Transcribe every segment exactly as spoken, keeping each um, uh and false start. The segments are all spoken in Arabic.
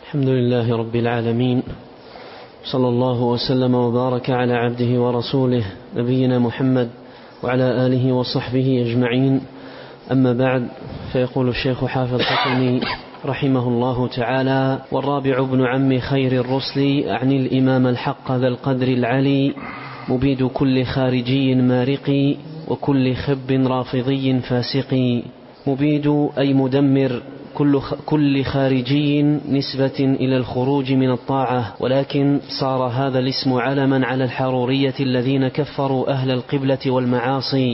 الحمد لله رب العالمين، صلى الله وسلم وبارك على عبده ورسوله نبينا محمد وعلى آله وصحبه أجمعين. أما بعد، فيقول الشيخ حافظ حكمي رحمه الله تعالى: والرابع ابن عم خير الرسل، أعني الإمام الحق ذا القدر العلي، مبيد كل خارجي مارق وكل خب رافضي فاسق. مبيد أي مدمر كل كل خارجي نسبة إلى الخروج من الطاعة، ولكن صار هذا الاسم علما على الحرورية الذين كفروا أهل القبلة والمعاصي،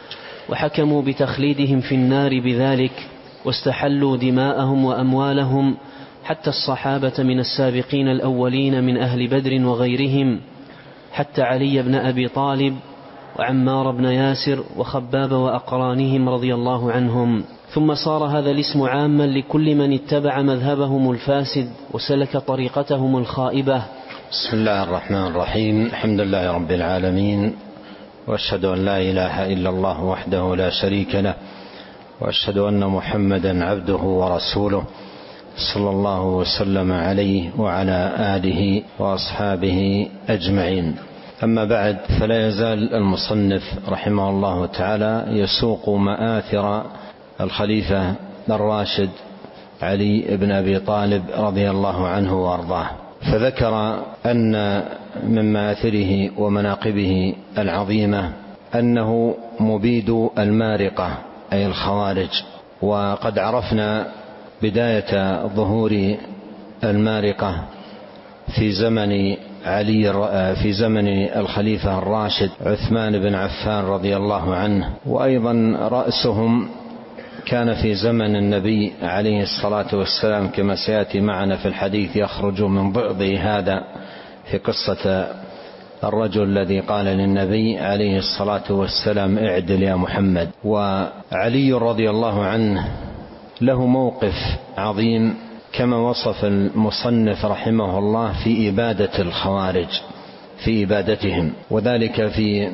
وحكموا بتخليدهم في النار بذلك، واستحلوا دماءهم وأموالهم، حتى الصحابة من السابقين الأولين من أهل بدر وغيرهم، حتى علي بن أبي طالب وعمار بن ياسر وخباب وأقرانهم رضي الله عنهم. ثم صار هذا الاسم عاما لكل من اتبع مذهبهم الفاسد وسلك طريقتهم الخائبة. بسم الله الرحمن الرحيم. الحمد لله رب العالمين، وأشهد أن لا إله إلا الله وحده لا شريك له، وأشهد أن محمدا عبده ورسوله، صلى الله وسلم عليه وعلى آله وأصحابه أجمعين. أما بعد، فلا يزال المصنف رحمه الله تعالى يسوق مآثر الخليفة الراشد علي بن أبي طالب رضي الله عنه وأرضاه، فذكر أن من مآثره ومناقبه العظيمة أنه مبيد المارقة أي الخوارج. وقد عرفنا بداية ظهور المارقة في زمن علي في زمن الخليفة الراشد عثمان بن عفان رضي الله عنه، وأيضا رأسهم كان في زمن النبي عليه الصلاة والسلام كما سيأتي معنا في الحديث، يخرج من ضئض هذا في قصة الرجل الذي قال للنبي عليه الصلاة والسلام: اعدل يا محمد. وعلي رضي الله عنه له موقف عظيم كما وصف المصنف رحمه الله في إبادة الخوارج، في إبادتهم، وذلك في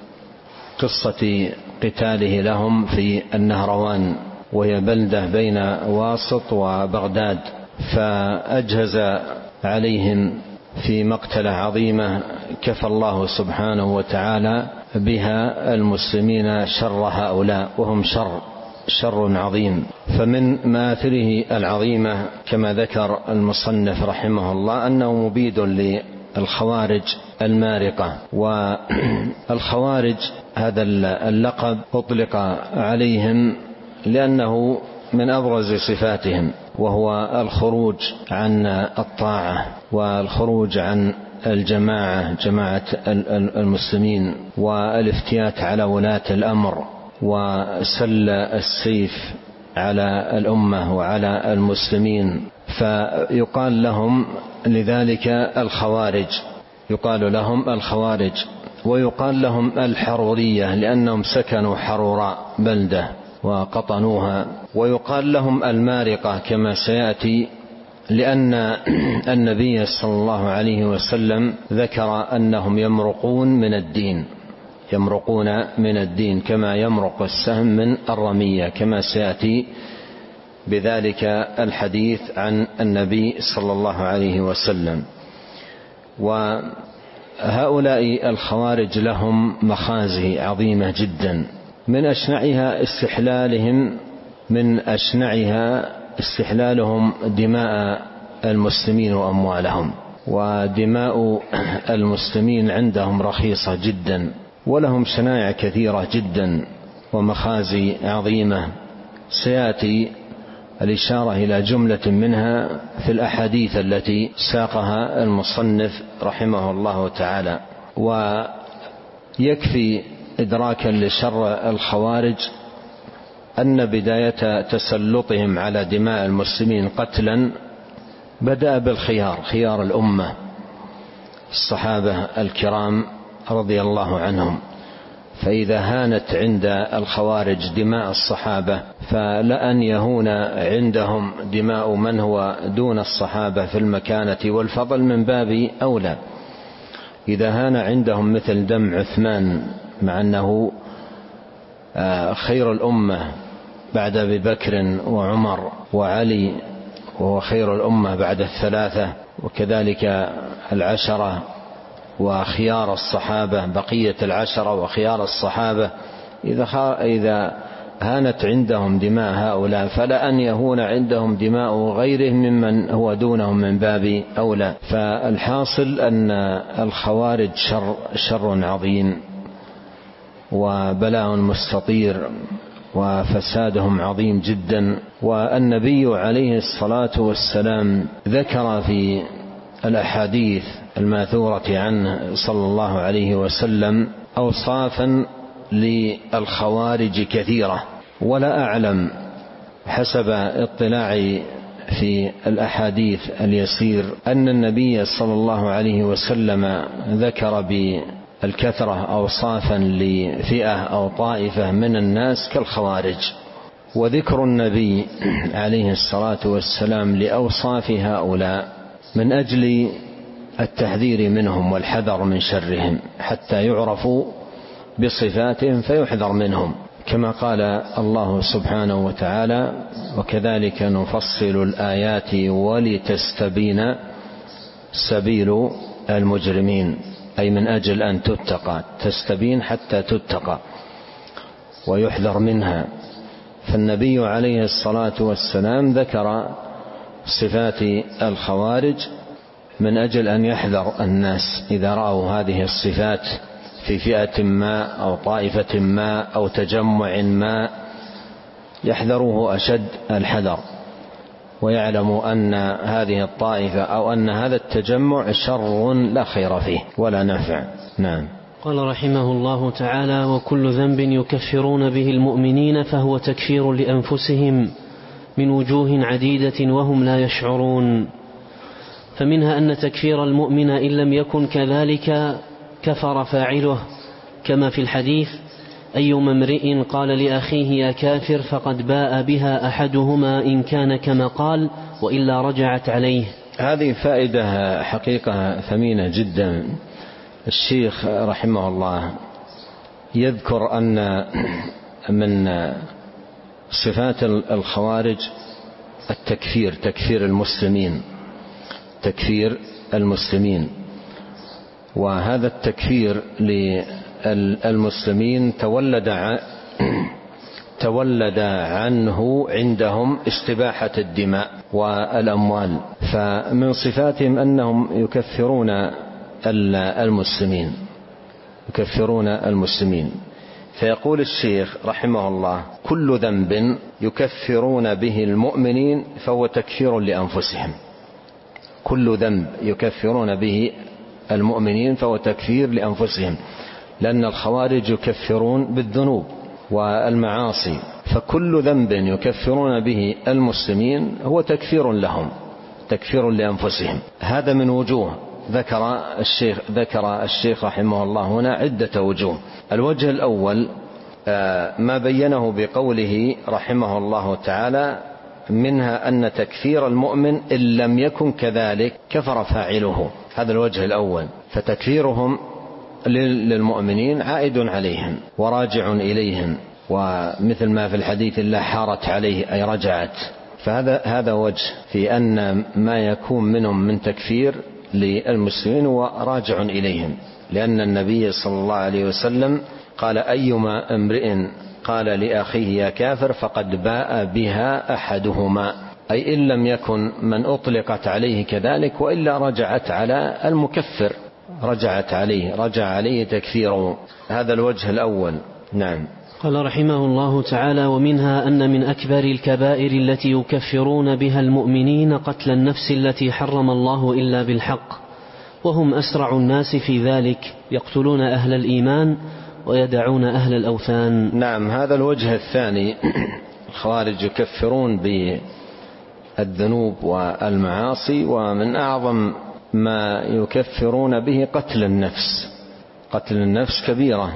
قصة قتاله لهم في النهروان، وهي بلدة بين واسط وبغداد، فأجهز عليهم في مقتلة عظيمة كفى الله سبحانه وتعالى بها المسلمين شر هؤلاء، وهم شر شر عظيم. فمن مآثره العظيمة كما ذكر المصنف رحمه الله أنه مبيد للخوارج المارقة. والخوارج هذا اللقب أطلق عليهم لأنه من أبرز صفاتهم، وهو الخروج عن الطاعة والخروج عن الجماعة جماعة المسلمين، والافتيات على ولاة الأمر، وسل السيف على الأمة وعلى المسلمين. فيقال لهم لذلك الخوارج، يقال لهم الخوارج، ويقال لهم الحرورية لأنهم سكنوا حروراء بلدة وقطنوها. ويقال لهم المارقة كما سيأتي، لأن النبي صلى الله عليه وسلم ذكر أنهم يمرقون من الدين، يمرقون من الدين كما يمرق السهم من الرمية، كما سيأتي بذلك الحديث عن النبي صلى الله عليه وسلم. وهؤلاء الخوارج لهم مخازي عظيمة جدا، من أشنعها استحلالهم من أشنعها استحلالهم دماء المسلمين وأموالهم، ودماء المسلمين عندهم رخيصة جدا، ولهم شنائع كثيرة جدا ومخازي عظيمة، سيأتي الإشارة إلى جملة منها في الأحاديث التي ساقها المصنف رحمه الله تعالى. ويكفي إدراكا لشر الخوارج أن بداية تسلطهم على دماء المسلمين قتلا بدأ بالخيار، خيار الأمة الصحابة الكرام رضي الله عنهم. فإذا هانت عند الخوارج دماء الصحابة، فلأن يهون عندهم دماء من هو دون الصحابة في المكانة والفضل من باب أولى. إذا هان عندهم مثل دم عثمان، مع أنه خير الأمة بعد أبي بكر وعمر وعلي وهو خير الأمة بعد الثلاثة، وكذلك العشرة وخيار الصحابة، بقية العشرة وخيار الصحابة، إذا هانت عندهم دماء هؤلاء فلا أن يهون عندهم دماء غيرهم ممن هو دونهم من باب أولى. فالحاصل أن الخوارج شر, شر عظيم وبلاء مستطير وفسادهم عظيم جدا. والنبي عليه الصلاة والسلام ذكر في الأحاديث الماثورة عنه صلى الله عليه وسلم أوصافا للخوارج كثيرة، ولا أعلم حسب اطلاعي في الأحاديث اليسير أن النبي صلى الله عليه وسلم ذكر بالكثرة أوصافا لفئة أو طائفة من الناس كالخوارج. وذكر النبي عليه الصلاة والسلام لأوصاف هؤلاء من أجل التحذير منهم والحذر من شرهم حتى يعرفوا بصفاتهم فيحذر منهم، كما قال الله سبحانه وتعالى: وكذلك نفصل الآيات ولتستبين سبيل المجرمين، أي من أجل أن تتقى، تستبين حتى تتقى ويحذر منها. فالنبي عليه الصلاة والسلام ذكر صفات الخوارج من أجل أن يحذر الناس إذا رأوا هذه الصفات في فئة ما أو طائفة ما أو تجمع ما، يحذروه أشد الحذر ويعلموا أن هذه الطائفة أو أن هذا التجمع شر لا خير فيه ولا نفع. نعم. قال رحمه الله تعالى: وكل ذنب يكفرون به المؤمنين فهو تكفير لأنفسهم من وجوه عديدة وهم لا يشعرون. فمنها أن تكفير المؤمن إن لم يكن كذلك كفر فاعله، كما في الحديث: أيما امرئ قال لأخيه يا كافر فقد باء بها أحدهما إن كان كما قال وإلا رجعت عليه. هذه فائدة حقيقة ثمينة جدا. الشيخ رحمه الله يذكر أن من صفات الخوارج التكفير، تكفير المسلمين، تكفير المسلمين. وهذا التكفير للمسلمين تولد تولد عنه عندهم استباحة الدماء والأموال. فمن صفاتهم أنهم يكفرون المسلمين يكفرون المسلمين. فيقول الشيخ رحمه الله: كل ذنب يكفرون به المؤمنين فهو تكفير لأنفسهم. كل ذنب يكفرون به المؤمنين فهو تكفير لأنفسهم، لأن الخوارج يكفرون بالذنوب والمعاصي، فكل ذنب يكفرون به المسلمين هو تكفير لهم، تكفير لأنفسهم. هذا من وجوه ذكر الشيخ ذكر الشيخ رحمه الله هنا عدة وجوه. الوجه الأول ما بينه بقوله رحمه الله تعالى: منها أن تكفير المؤمن إن لم يكن كذلك كفر فاعله. هذا الوجه الأول. فتكفيرهم للمؤمنين عائد عليهم وراجع إليهم، ومثل ما في الحديث: لا حارت عليه، أي رجعت. فهذا هذا وجه في أن ما يكون منهم من تكفير للمسلمين وراجع إليهم، لأن النبي صلى الله عليه وسلم قال: أيما امرئ قال لأخيه يا كافر فقد باء بها أحدهما، أي إن لم يكن من أطلقت عليه كذلك وإلا رجعت على المكفر، رجعت عليه رجع عليه تكفيره. هذا الوجه الأول. نعم. قال رحمه الله تعالى: ومنها أن من أكبر الكبائر التي يكفرون بها المؤمنين قتل النفس التي حرم الله إلا بالحق، وهم أسرع الناس في ذلك، يقتلون أهل الإيمان ويدعون أهل الأوثان. نعم. هذا الوجه الثاني. الخوارج يكفرون بالذنوب والمعاصي، ومن أعظم ما يكفرون به قتل النفس. قتل النفس كبيرة،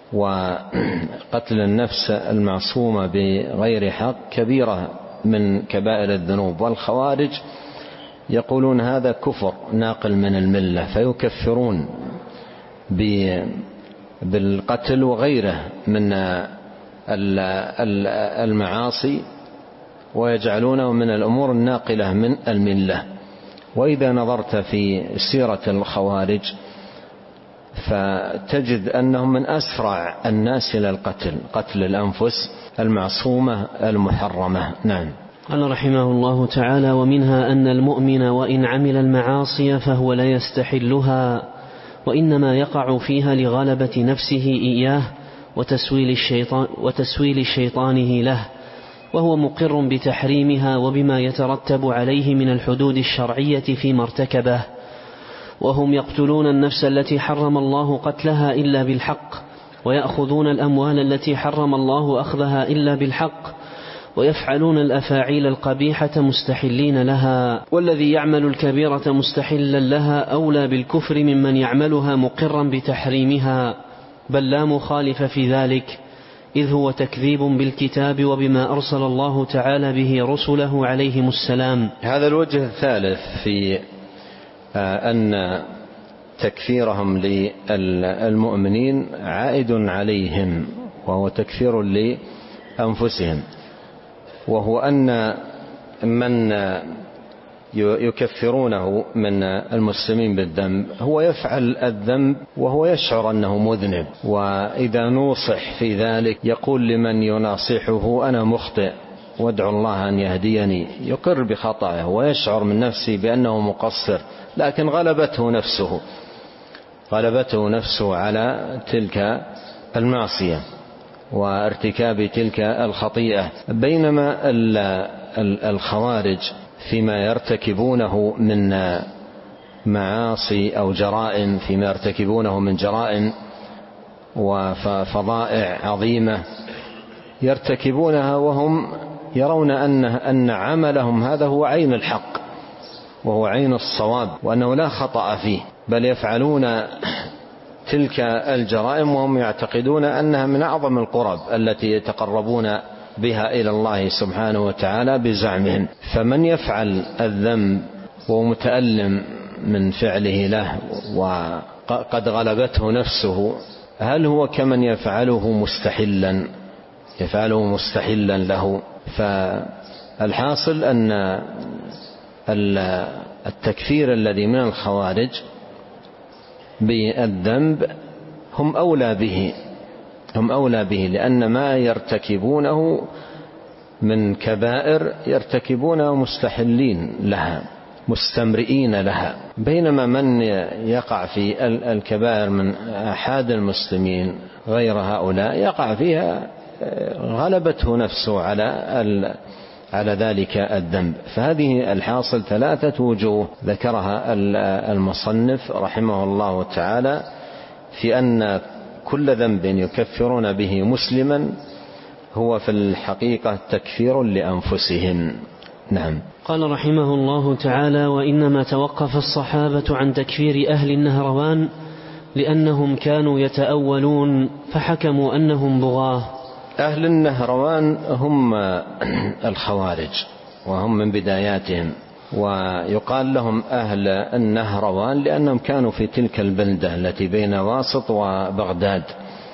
وقتل النفس المعصومة بغير حق كبيرة من كبائر الذنوب. والخوارج يقولون هذا كفر ناقل من الملة، فيكفرون بالقتل وغيره من المعاصي ويجعلونه من الأمور الناقلة من الملة. وإذا نظرت في سيرة الخوارج فتجد أنهم من أسرع الناس إلى القتل، قتل الأنفس المعصومة المحرمة. نعم. قال رحمه الله تعالى: ومنها أن المؤمن وإن عمل المعاصي فهو لا يستحلها، وإنما يقع فيها لغلبة نفسه إياه وتسويل الشيطان وتسويل شيطانه له، وهو مقر بتحريمها وبما يترتب عليه من الحدود الشرعية فيما ارتكبه. وهم يقتلون النفس التي حرم الله قتلها إلا بالحق، ويأخذون الأموال التي حرم الله أخذها إلا بالحق، ويفعلون الأفاعيل القبيحة مستحلين لها. والذي يعمل الكبيرة مستحلا لها أولى بالكفر ممن يعملها مقرا بتحريمها، بل لا مخالف في ذلك، إذ هو تكذيب بالكتاب وبما أرسل الله تعالى به رسله عليهم السلام. هذا الوجه الثالث في أن تكفيرهم للمؤمنين عائد عليهم، وهو تكفير لأنفسهم، وهو أن من يكفرونه من المسلمين بالذنب هو يفعل الذنب وهو يشعر أنه مذنب، وإذا نوصح في ذلك يقول لمن يناصحه: أنا مخطئ وادعو الله أن يهديني، يقر بخطأه ويشعر من نفسه بأنه مقصر، لكن غلبته نفسه غلبته نفسه على تلك المعصية وارتكاب تلك الخطيئة. بينما الخوارج فيما يرتكبونه من معاصي أو جرائم، فيما يرتكبونه من جرائم وفضائع عظيمة يرتكبونها وهم يرون أن أن عملهم هذا هو عين الحق وهو عين الصواب، وأنه لا خطأ فيه، بل يفعلون تلك الجرائم وهم يعتقدون أنها من أعظم القرب التي يتقربون بها إلى الله سبحانه وتعالى بزعمهم. فمن يفعل الذنب ومتألم من فعله له وقد غلبته نفسه، هل هو كمن يفعله مستحلا يفعله مستحلا له؟ فالحاصل أن التكفير الذي من الخوارج بالذنب هم أولى به هم أولى به لأن ما يرتكبونه من كبائر يرتكبونه مستحلين لها مستمرئين لها، بينما من يقع في الكبائر من أحد المسلمين غير هؤلاء يقع فيها غلبته نفسه على على ذلك الذنب. فهذه الحاصل ثلاثة وجوه ذكرها المصنف رحمه الله تعالى في أن كل ذنب يكفرون به مسلما هو في الحقيقة تكفير لأنفسهم. نعم. قال رحمه الله تعالى: وإنما توقف الصحابة عن تكفير أهل النهروان لأنهم كانوا يتأولون فحكموا أنهم بغاة. أهل النهروان هم الخوارج وهم من بداياتهم، ويقال لهم أهل النهروان لأنهم كانوا في تلك البلدة التي بين واسط وبغداد،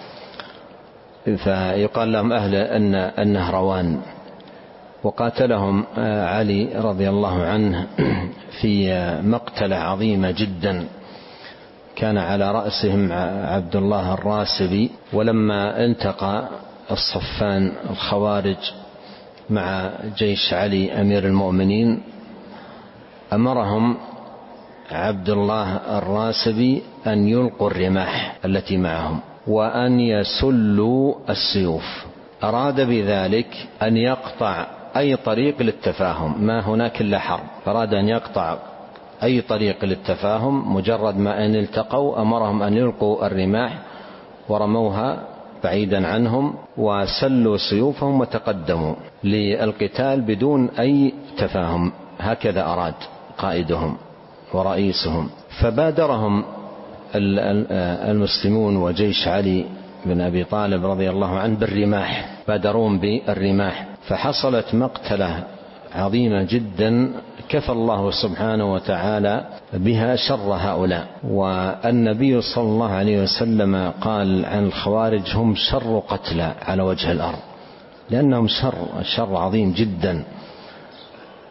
فيقال لهم أهل النهروان. وقاتلهم علي رضي الله عنه في مقتلة عظيمة جدا، كان على رأسهم عبد الله الراسبي. ولما التقى الصفان الخوارج مع جيش علي أمير المؤمنين أمرهم عبد الله الراسبي أن يلقوا الرماح التي معهم وأن يسلوا السيوف. أراد بذلك أن يقطع أي طريق للتفاهم، ما هناك إلا حرب، أراد أن يقطع أي طريق للتفاهم. مجرد ما أن التقوا أمرهم أن يلقوا الرماح ورموها بعيدا عنهم وسلوا سيوفهم وتقدموا للقتال بدون أي تفاهم. هكذا أراد قائدهم ورئيسهم. فبادرهم المسلمون وجيش علي بن أبي طالب رضي الله عنه بالرماح، بادرون بالرماح، فحصلت مقتلة عظيمة جدا كفى الله سبحانه وتعالى بها شر هؤلاء. والنبي صلى الله عليه وسلم قال عن الخوارج: هم شر قتلى على وجه الأرض، لأنهم شر شر عظيم جدا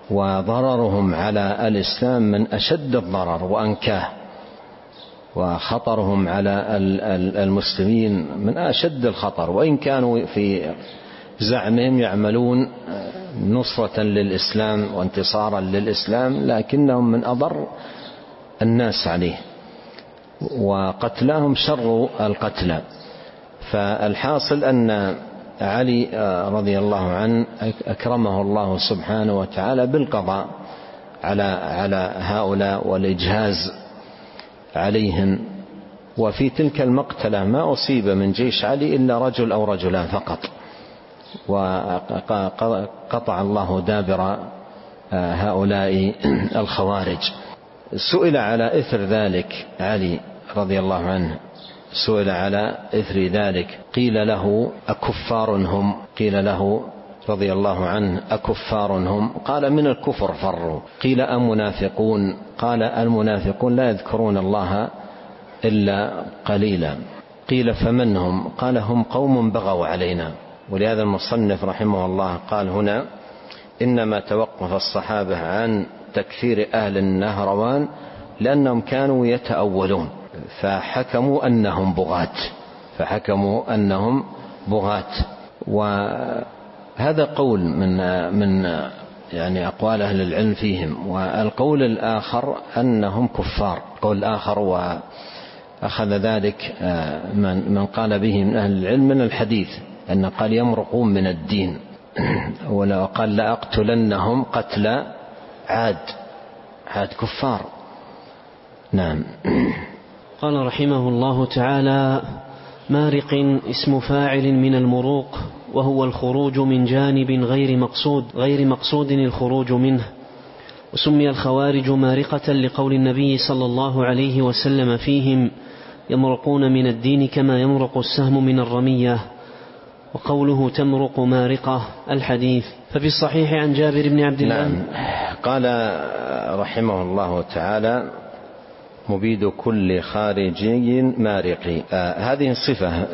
وضررهم على الإسلام من أشد الضرر وأنكاه، وخطرهم على المسلمين من أشد الخطر، وإن كانوا في زعمهم يعملون نصرة للإسلام وانتصارا للإسلام، لكنهم من أضر الناس عليه، وقتلاهم شر القتلى. فالحاصل أن علي رضي الله عنه أكرمه الله سبحانه وتعالى بالقضاء على على هؤلاء والإجهاز عليهم. وفي تلك المقتلة ما أصيب من جيش علي إلا رجل أو رجلان فقط، وقطع الله دابر هؤلاء الخوارج. سئل على إثر ذلك علي رضي الله عنه، سئل على إثر ذلك قيل له أكفار هم؟ قيل له رضي الله عنه أكفار هم؟ قال من الكفر فروا. قيل أم منافقون؟ قال المنافقون لا يذكرون الله إلا قليلا. قيل فمن هم؟ قال هم قوم بغوا علينا. ولهذا المصنف رحمه الله قال هنا إنما توقف الصحابة عن تكفير أهل النهروان لأنهم كانوا يتأولون، فحكموا أنهم بغاة فحكموا أنهم بغاة وهذا قول من من يعني أقوال أهل العلم فيهم. والقول الآخر أنهم كفار، قول آخر وأخذ ذلك من من قال به من أهل العلم من الحديث، أن قال يمرقون من الدين، وقال لأقتلنهم قتل عاد عاد كفار. نعم. قال رحمه الله تعالى: مارق اسم فاعل من المروق، وهو الخروج من جانب غير مقصود غير مقصود الخروج منه. وسمي الخوارج مارقة لقول النبي صلى الله عليه وسلم فيهم: يمرقون من الدين كما يمرق السهم من الرمية. وقوله تمرق مارقة الحديث. ففي الصحيح عن جابر بن عبد الله. نعم. قال رحمه الله تعالى: مبيد كل خارجي مارقي. آه هذه الصفة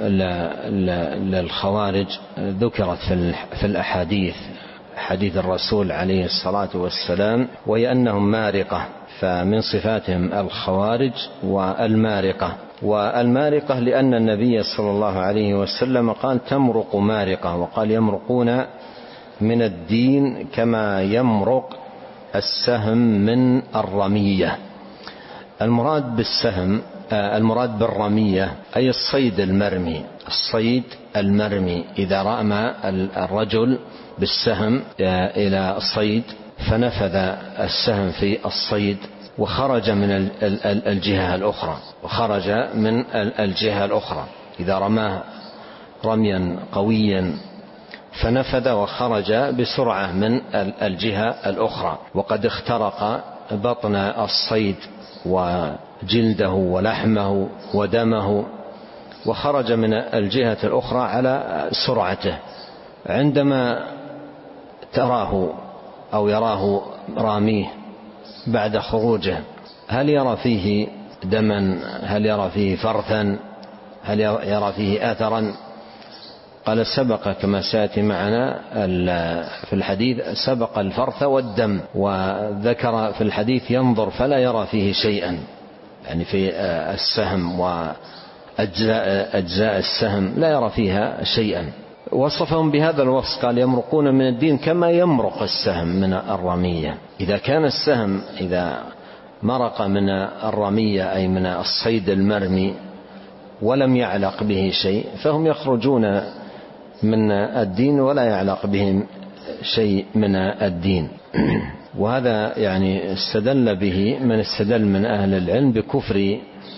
للخوارج ذكرت في الأحاديث، حديث الرسول عليه الصلاة والسلام، وهي أنهم مارقة. فمن صفاتهم الخوارج والمارقة. والمارقة لأن النبي صلى الله عليه وسلم قال تمرق مارقة، وقال يمرقون من الدين كما يمرق السهم من الرمية. المراد بالسهم المراد بالرمية أي الصيد المرمي. الصيد المرمي إذا رمى الرجل بالسهم إلى الصيد فنفذ السهم في الصيد وخرج من الجهة الأخرى وخرج من الجهة الأخرى إذا رماه رميا قويا فنفذ وخرج بسرعة من الجهة الأخرى، وقد اخترق بطن الصيد وجلده ولحمه ودمه وخرج من الجهة الأخرى على سرعته. عندما تراه أو يراه راميه بعد خروجه هل يرى فيه دما؟ هل يرى فيه فرثا؟ هل يرى فيه أثرا؟ قال سبق كما سيأتي معنا في الحديث سبق الفرث والدم، وذكر في الحديث ينظر فلا يرى فيه شيئا، يعني في السهم وأجزاء أجزاء السهم لا يرى فيها شيئا. وصفهم بهذا الوصف قال يمرقون من الدين كما يمرق السهم من الرمية. إذا كان السهم إذا مرق من الرمية أي من الصيد المرمي ولم يعلق به شيء فهم يخرجون من الدين ولا يعلق بهم شيء من الدين. وهذا يعني استدل به من استدل من أهل العلم بكفر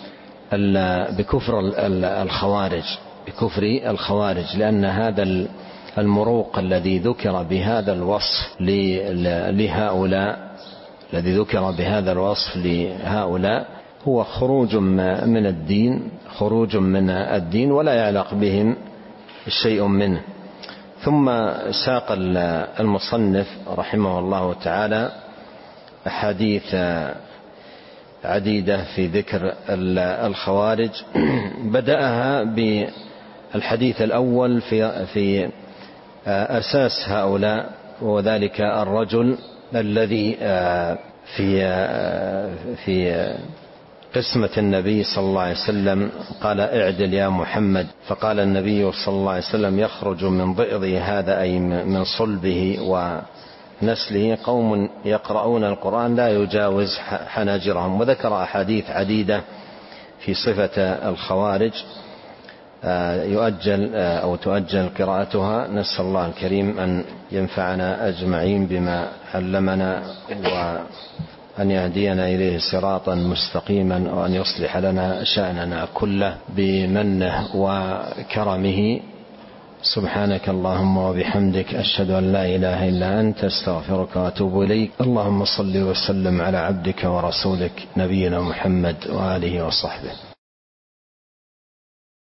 بكفر الخوارج بكفر الخوارج لأن هذا المروق الذي ذكر بهذا الوصف لهؤلاء الذي ذكر بهذا الوصف لهؤلاء هو خروج من الدين خروج من الدين ولا يعلق بهم شيء منه. ثم ساق المصنف رحمه الله تعالى أحاديث عديدة في ذكر الخوارج، بدأها بالحديث الأول في في أساس هؤلاء، وذلك الرجل الذي في في قسمة النبي صلى الله عليه وسلم قال اعدل يا محمد، فقال النبي صلى الله عليه وسلم يخرج من ضئضه هذا أي من صلبه ونسله قوم يقرؤون القرآن لا يجاوز حناجرهم. وذكر أحاديث عديدة في صفة الخوارج يؤجل أو تؤجل قراءتها. نسأل الله الكريم أن ينفعنا أجمعين بما علمنا وأن يهدينا إليه صراطا مستقيما وأن يصلح لنا شأننا كله بمنه وكرمه. سبحانك اللهم وبحمدك أشهد أن لا إله إلا أنت استغفرك وأتوب إليك. اللهم صل وسلم على عبدك ورسولك نبينا محمد وآله وصحبه.